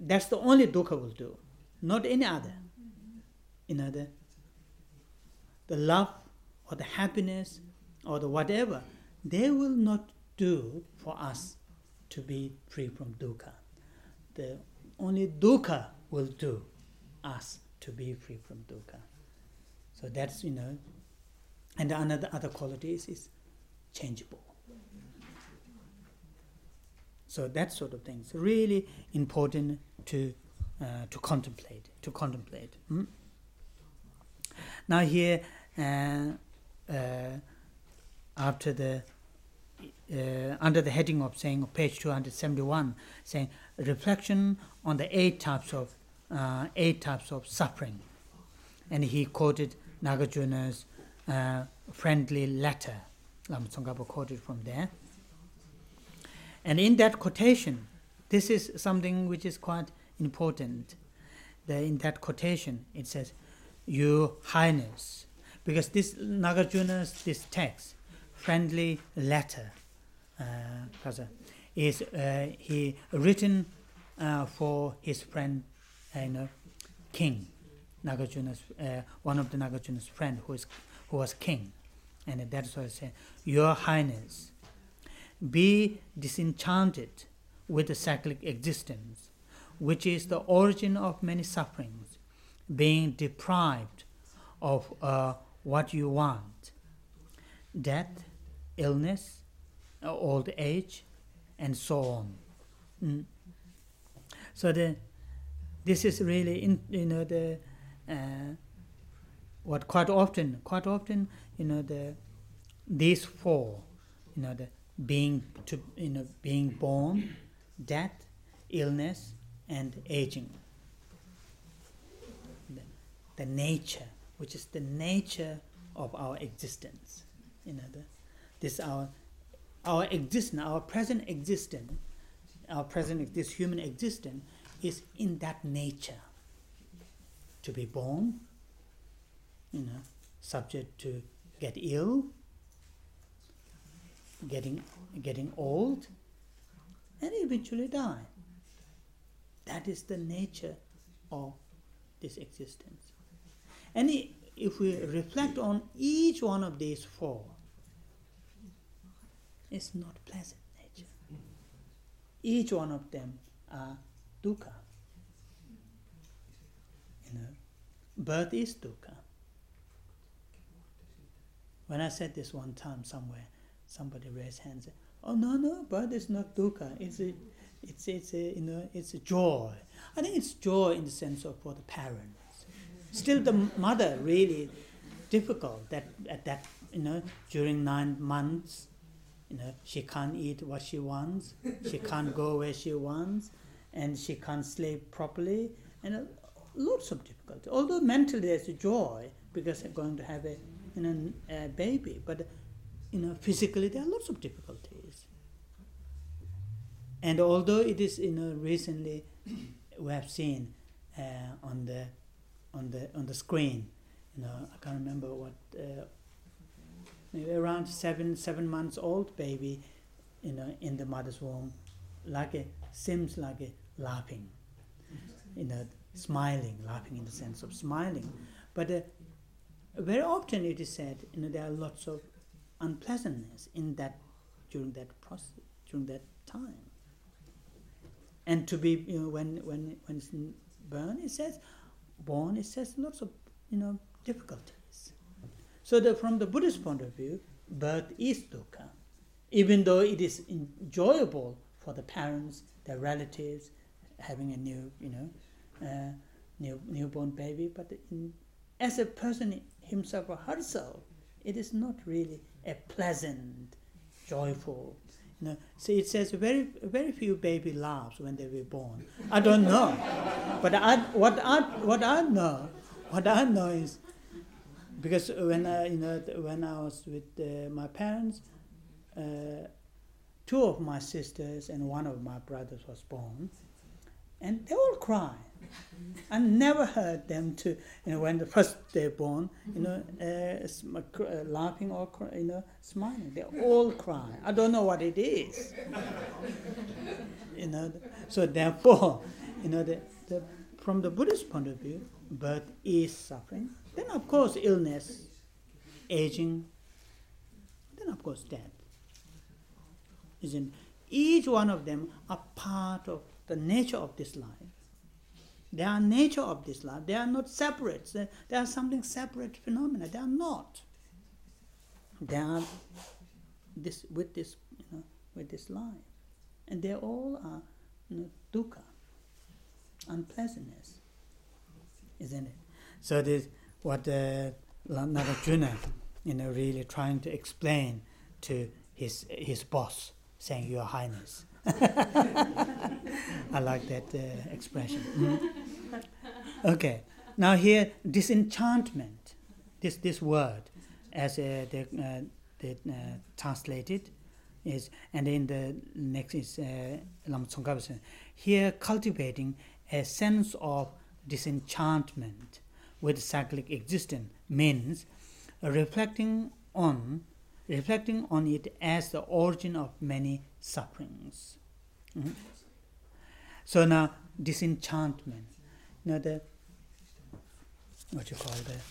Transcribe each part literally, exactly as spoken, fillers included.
that's the only dukkha will do, not any other. You know, the, the love or the happiness or the whatever, they will not do for us to be free from dukkha. The only dukkha will do us to be free from dukkha. So that's, you know, and another other qualities is changeable. So that sort of things really important to uh, to contemplate. To contemplate. Hmm? Now here, uh, uh, after the uh, under the heading of saying page two hundred seventy-one, saying reflection on the eight types of uh, eight types of suffering, and he quoted Nagarjuna's uh, friendly letter. Lama Tsongkhapa quoted from there. And in that quotation, this is something which is quite important. The, in that quotation, it says, Your Highness, because this Nagarjuna's, this text, friendly letter, uh, is uh, he written uh, for his friend, uh, you know, king, Nagarjuna's, uh, one of the Nagarjuna's friend who is who was king, and that's why I say, Your Highness, be disenchanted with the cyclic existence, which is the origin of many sufferings, being deprived of uh, what you want, death, illness, old age, and so on. Mm. So the this is really in, you know the uh, what quite often quite often you know the these four you know the being to you know being born, death, illness, and aging. The, the nature, which is the nature of our existence. You know, the, this our our existence, our present existence, our present this human existence is in that nature. To be born, you know, subject to get ill, getting getting old, and eventually die. That is the nature of this existence. And if we reflect on each one of these four, it's not pleasant nature. Each one of them are dukkha. You know, birth is dukkha. When I said this one time somewhere, somebody raised hands and said, "Oh no, no, birth is not dukkha. It's a, it's it's a, you know, it's a joy." I think it's joy in the sense of for the parents. Still, the mother really difficult that at that you know during nine months, you know she can't eat what she wants, she can't go where she wants, and she can't sleep properly, and uh, lots of difficulty. Although mentally there's a joy because they're going to have a you know a baby, but you know physically there are lots of difficulties. And although it is you know recently we have seen uh, on the on the on the screen, you know I can't remember what uh, maybe around seven seven months old baby, you know in the mother's womb, like a seems like a laughing, you know smiling, laughing in the sense of smiling, but uh, very often it is said you know there are lots of unpleasantness in that during that process during that time. And to be, you know, when when when it's born, it says, born, it says lots of, you know, difficulties. So the, from the Buddhist point of view, birth is dukkha, even though it is enjoyable for the parents, their relatives, having a new, you know, uh, new newborn baby. But in, as a person himself or herself, it is not really a pleasant, joyful. No, so it says very very few baby laughs when they were born. I don't know, but I what I what I know, what I know is because when I you know when I was with uh, my parents, uh, two of my sisters and one of my brothers was born, and they all cry. I never heard them to you know when the first they're born you know uh, sm- uh, laughing or cry, you know smiling. They all cry. I don't know what it is. you know. So therefore, you know, the, the, from the Buddhist point of view, birth is suffering. Then, of course, illness, aging, then, of course, death. Isn't each one of them are part of the nature of this life. They are nature of this life. They are not separate. They, they are something separate phenomena. They are not. They are this with this, you know, with this life, and they all are, you know, dukkha, unpleasantness, isn't it? So this what uh, Nagarjuna, you know, really trying to explain to his his boss, saying, "Your Highness." I like that uh, expression. Mm. Okay, now here disenchantment, this this word, as uh, the uh, the uh, translated is, and in the next is uh, Lama Tsongkhapa says, here cultivating a sense of disenchantment with cyclic existence means reflecting on reflecting on it as the origin of many sufferings. Mm-hmm. So now disenchantment, you know, the what you call the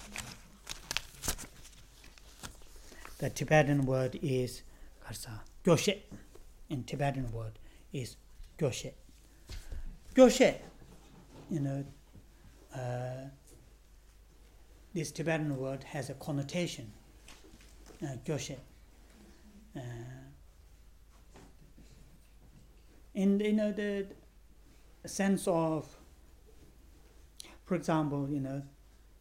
the Tibetan word is karsa gyoshe. In Tibetan word is gyoshe. Gyoshe, you know, uh, this Tibetan word has a connotation. Uh, gyoshe. Uh, in you know the sense of, for example, you know,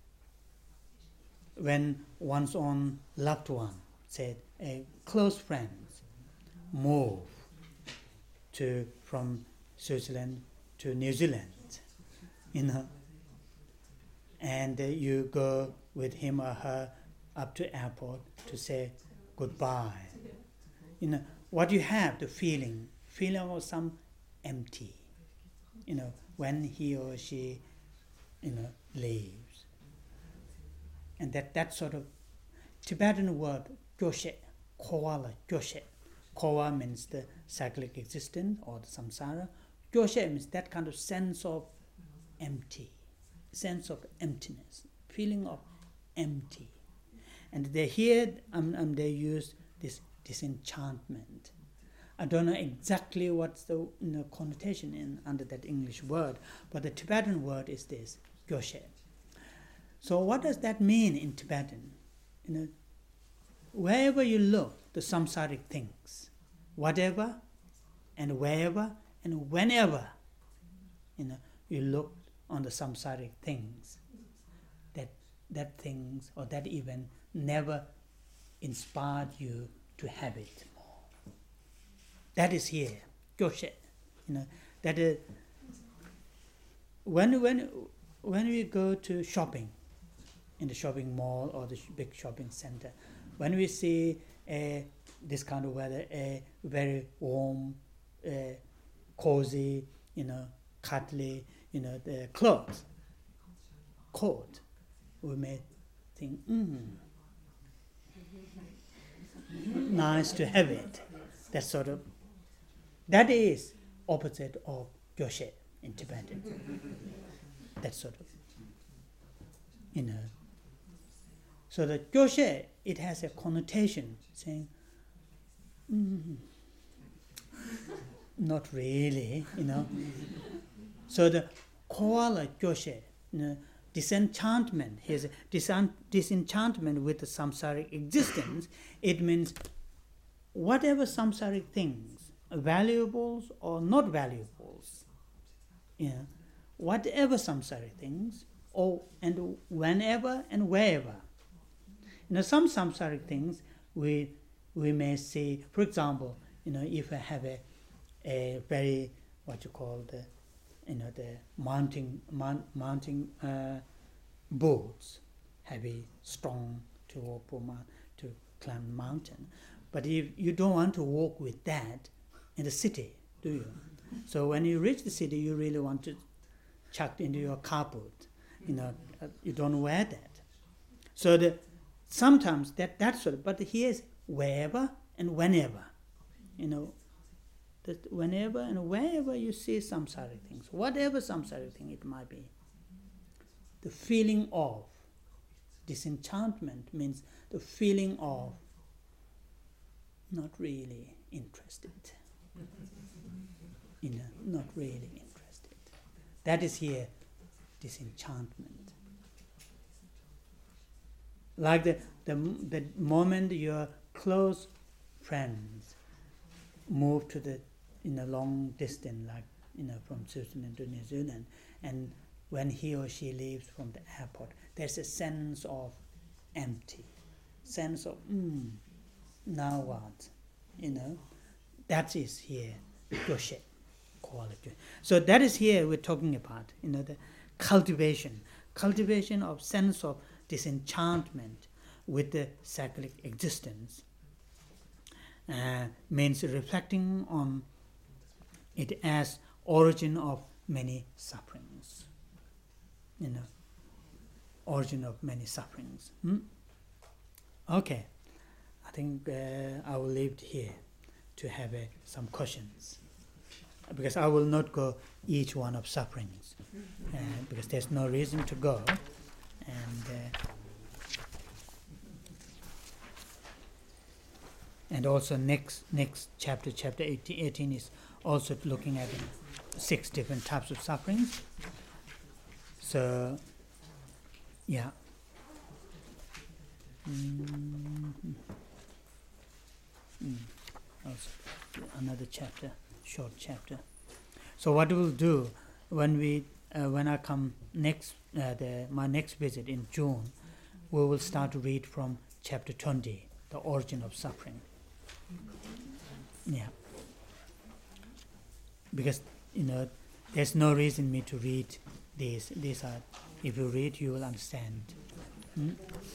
when one's own loved one, say a close friend, move to from Switzerland to New Zealand, you know, and uh, you go with him or her up to airport to say goodbye. You know, what you have, the feeling, feeling of some empty, you know, when he or she, you know, leaves. And that, that sort of Tibetan word, gyoshe, koala, gyoshe. Koa means the cyclic existence or the samsara. Gyoshe means that kind of sense of empty, sense of emptiness, feeling of empty. And they here, um, um, they use this disenchantment. I don't know exactly what's the, you know, connotation in under that English word, but the Tibetan word is this, gyoshe. So what does that mean in Tibetan? You know, wherever you look, the samsaric things, whatever and wherever and whenever, you know, you look on the samsaric things, that that things or that event never inspired you to have it more. That is here, gyoshe. You know, that is when when when we go to shopping in the shopping mall or the sh- big shopping center, when we see a this kind of weather, a very warm, uh, cozy, you know, cuddly, you know, the clothes, coat, we may think, mm, nice to have it. That sort of, that is opposite of gyoshe in Tibetan. That sort of, you know. So the gyoshe, it has a connotation saying, mm, not really, you know. So the koala gyoshe, you know, disenchantment, here's a disan- disenchantment with the samsaric existence. It means whatever samsaric things, valuables or not valuables, you know, whatever samsaric things, or and whenever and wherever. You know, some samsaric things we we may see, for example, you know, if I have a a very, what you call the, you know, the mounting mount, mounting uh, boots, heavy, strong to walk to climb mountain. But if you don't want to walk with that in the city, do you? So when you reach the city, you really want to chuck into your carpet. You know, uh, you don't wear that. So the sometimes that that sort of, but here's wherever and whenever. You know, that whenever and wherever you see samsaric things, whatever samsaric thing it might be, the feeling of disenchantment means the feeling of not really interested, you know, not really interested. That is here disenchantment. Like the, the, the moment your close friends move to the, in a long distance, like, you know, from Switzerland to New Zealand, and when he or she leaves from the airport, there's a sense of empty, sense of, mm, now what, you know, that is here, doshe quality. So that is here we're talking about, you know, the cultivation, cultivation of sense of disenchantment with the cyclic existence, uh, means reflecting on it as origin of many sufferings, you know, origin of many sufferings. Hmm? Okay, I think uh, I will leave it here to have uh, some questions, because I will not go each one of sufferings, uh, because there's no reason to go, and uh, and also next next chapter, chapter eighteen, eighteen is also looking at six different types of sufferings. So, yeah. Mm-hmm. Mm. Also another chapter, short chapter. So what we'll do when we uh, when I come next, uh, the my next visit in June, we will start to read from chapter twenty, the origin of suffering. Yeah. Because, you know, there's no reason me to read these. These are, if you read, you will understand. Hmm?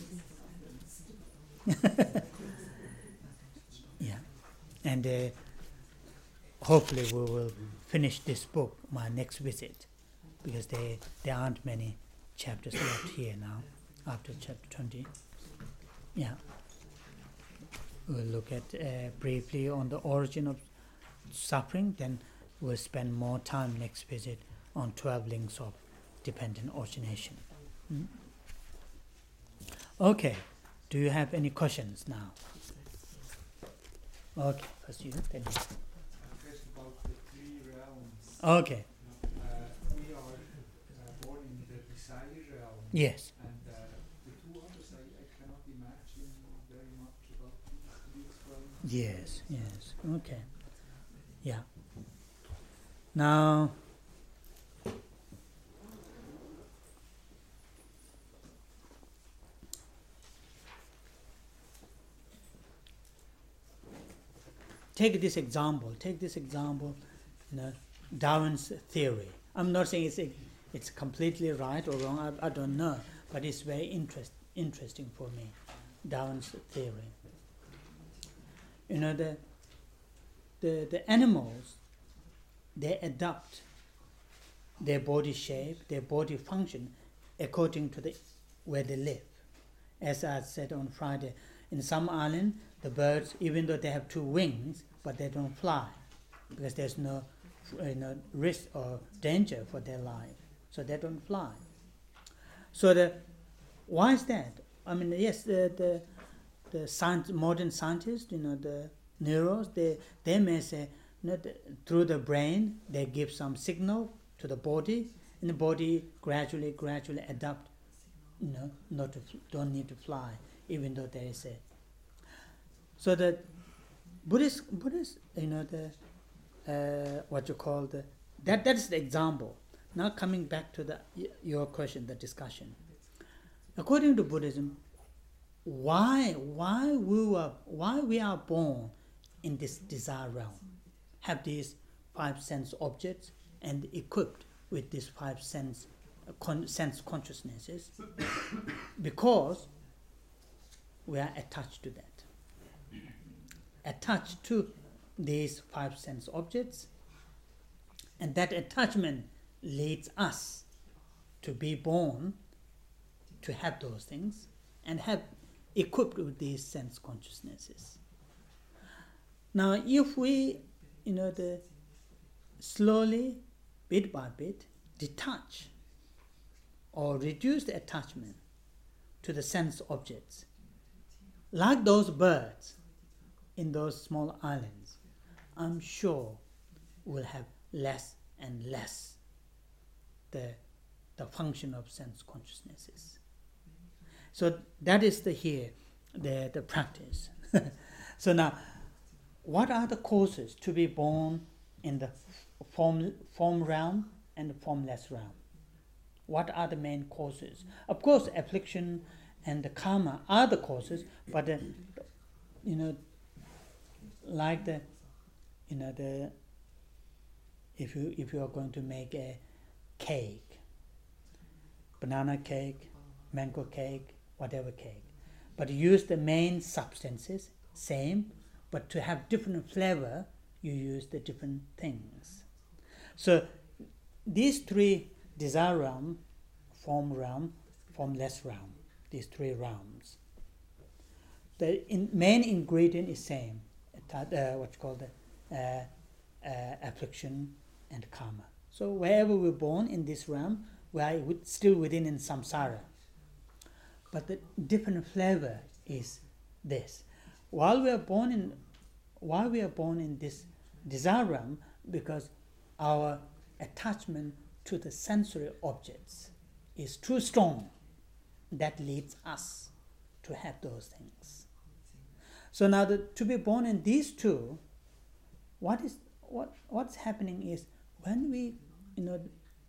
Yeah. And uh, hopefully we will finish this book, my next visit, because there, there aren't many chapters left here now, after chapter twenty. Yeah. We'll look at uh, briefly on the origin of suffering, then we'll spend more time next visit on twelve links of dependent origination. Hmm? Okay, do you have any questions now? Okay, first you, then you. A question about the three realms. Okay. Uh, we are uh, born in the desire realm. Yes. And uh, the two others, I, I cannot imagine very much about these to be explained. Yes, yes. Okay. Yeah. Now, take this example. Take this example, you know, Darwin's theory. I'm not saying it's a, it's completely right or wrong. I, I don't know, but it's very interest, interesting for me. Darwin's theory. You know, the the the animals, they adapt their body shape, their body function, according to the where they live. As I said on Friday, in some island, the birds, even though they have two wings, but they don't fly, because there's no, you know, risk or danger for their life, so they don't fly. So the why is that? I mean, yes, the the the science, modern scientists, you know, the neuros, they they may say, you know, the, through the brain they give some signal to the body, and the body gradually, gradually adapt, you know, not to, don't need to fly, even though there is a. So the Buddhist, Buddhist, you know, the uh, what you call the that that is the example. Now coming back to the your question, the discussion. According to Buddhism, why why we were why we are born in this desire realm, have these five sense objects and equipped with these five sense uh, con- sense consciousnesses, because we are attached to that, attached to these five sense objects, and that attachment leads us to be born to have those things and have equipped with these sense consciousnesses. Now, if we you know, the slowly, bit by bit, detach or reduce the attachment to the sense objects. Like those birds in those small islands, I'm sure we'll have less and less the, the function of sense consciousnesses. So that is the here, the, the practice. So now, what are the causes to be born in the form, form realm and the formless realm? What are the main causes? Of course, affliction and the karma are the causes, but uh, you know, like the, you know, the if you if you are going to make a cake, banana cake, mango cake, whatever cake, but use the main substances same, but to have different flavor, you use the different things. So these three desire realm, form realm, formless realm, these three realms. The in, main ingredient is same, uh, what's called the uh, uh, affliction and karma. So wherever we're born in this realm, we are still within in samsara. But the different flavor is this. While we are born in, while we are born in this desire realm, because our attachment to the sensory objects is too strong, that leads us to have those things. So now, the, to be born in these two, what is what what's happening is when we, you know,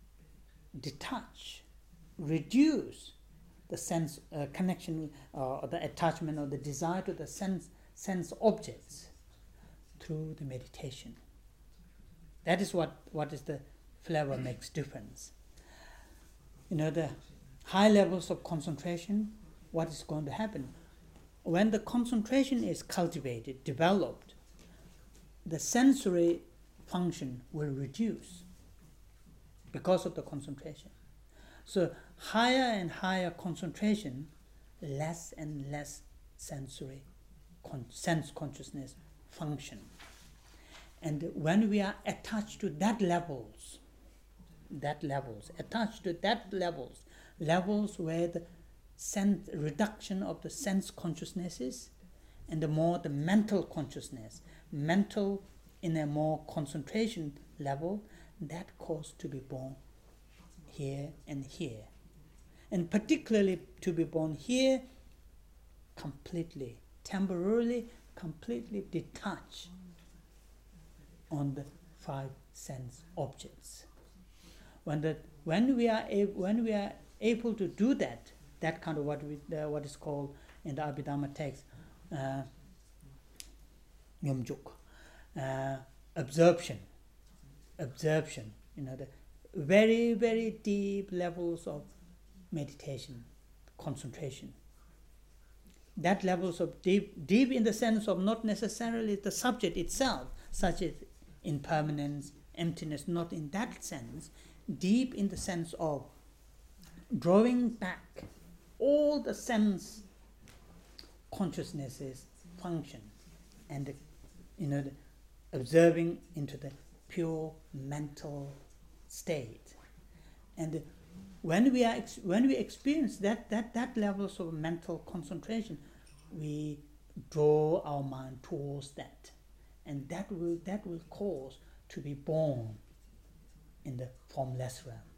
detach, reduce the sense uh, connection uh, or the attachment or the desire to the sense sense objects through the meditation. That is what what is the flavor makes difference. You know, the high levels of concentration, what is going to happen? When the concentration is cultivated, developed, the sensory function will reduce because of the concentration. So higher and higher concentration, less and less sensory con- sense consciousness function. And when we are attached to that levels, that levels, attached to that levels, levels where the sense reduction of the sense consciousnesses and the more the mental consciousness, mental in a more concentration level, that cause to be born here and here. And particularly to be born here, completely, temporarily, completely detached on the five sense objects. When the when we are able, when we are able to do that, that kind of what we uh, what is called in the Abhidhamma text, uh, Nyomjuk, uh, absorption, absorption. You know, the very very deep levels of meditation, concentration. That levels of deep, deep in the sense of not necessarily the subject itself, such as impermanence, emptiness, not in that sense, deep in the sense of drawing back all the sense consciousnesses function and, you know, the observing into the pure mental state. And when we are ex- when we experience that that that levels of mental concentration, we draw our mind towards that, and that will that will cause to be born in the formless realm.